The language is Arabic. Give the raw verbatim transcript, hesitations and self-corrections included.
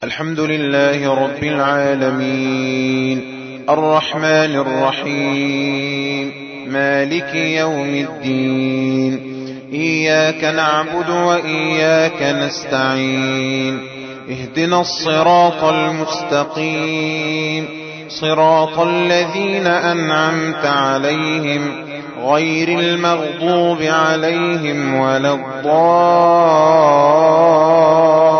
الحمد لله رب العالمين الرحمن الرحيم مالك يوم الدين إياك نعبد وإياك نستعين اهدنا الصراط المستقيم صراط الذين أنعمت عليهم غير المغضوب عليهم ولا الضالين